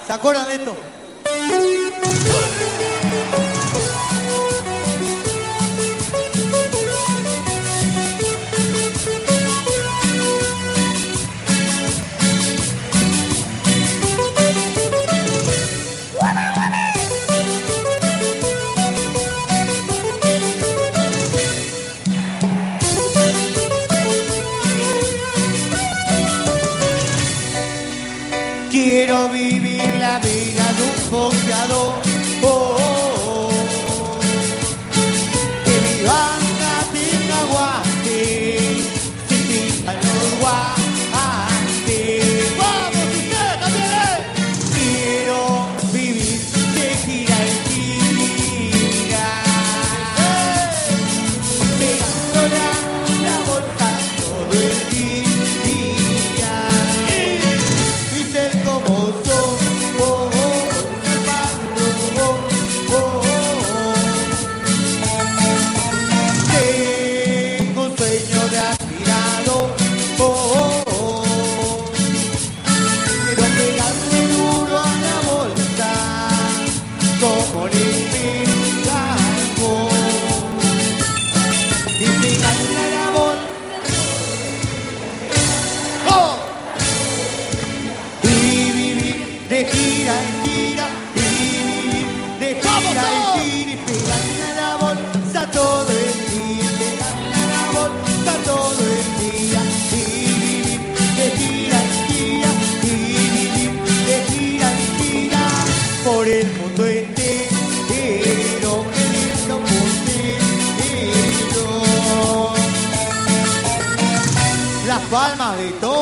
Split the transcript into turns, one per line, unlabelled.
¿Se acuerdan de esto? Quiero vivir la vida de un boxeador, oh, oh, oh. Que mi banda tenga guante, que tenga los guantes. ¡Vamos, ustedes también! Quiero vivir de gira en gira, pegando la bolsa todo el día. De gira en gira, de gira en gira, y pegarle a la bolsa todo el día, pegarle a la bolsa todo el día, y vivir de gira en gira, y vivir de gira en gira, por el mundo entero, queriendo entero. Las palmas de todo.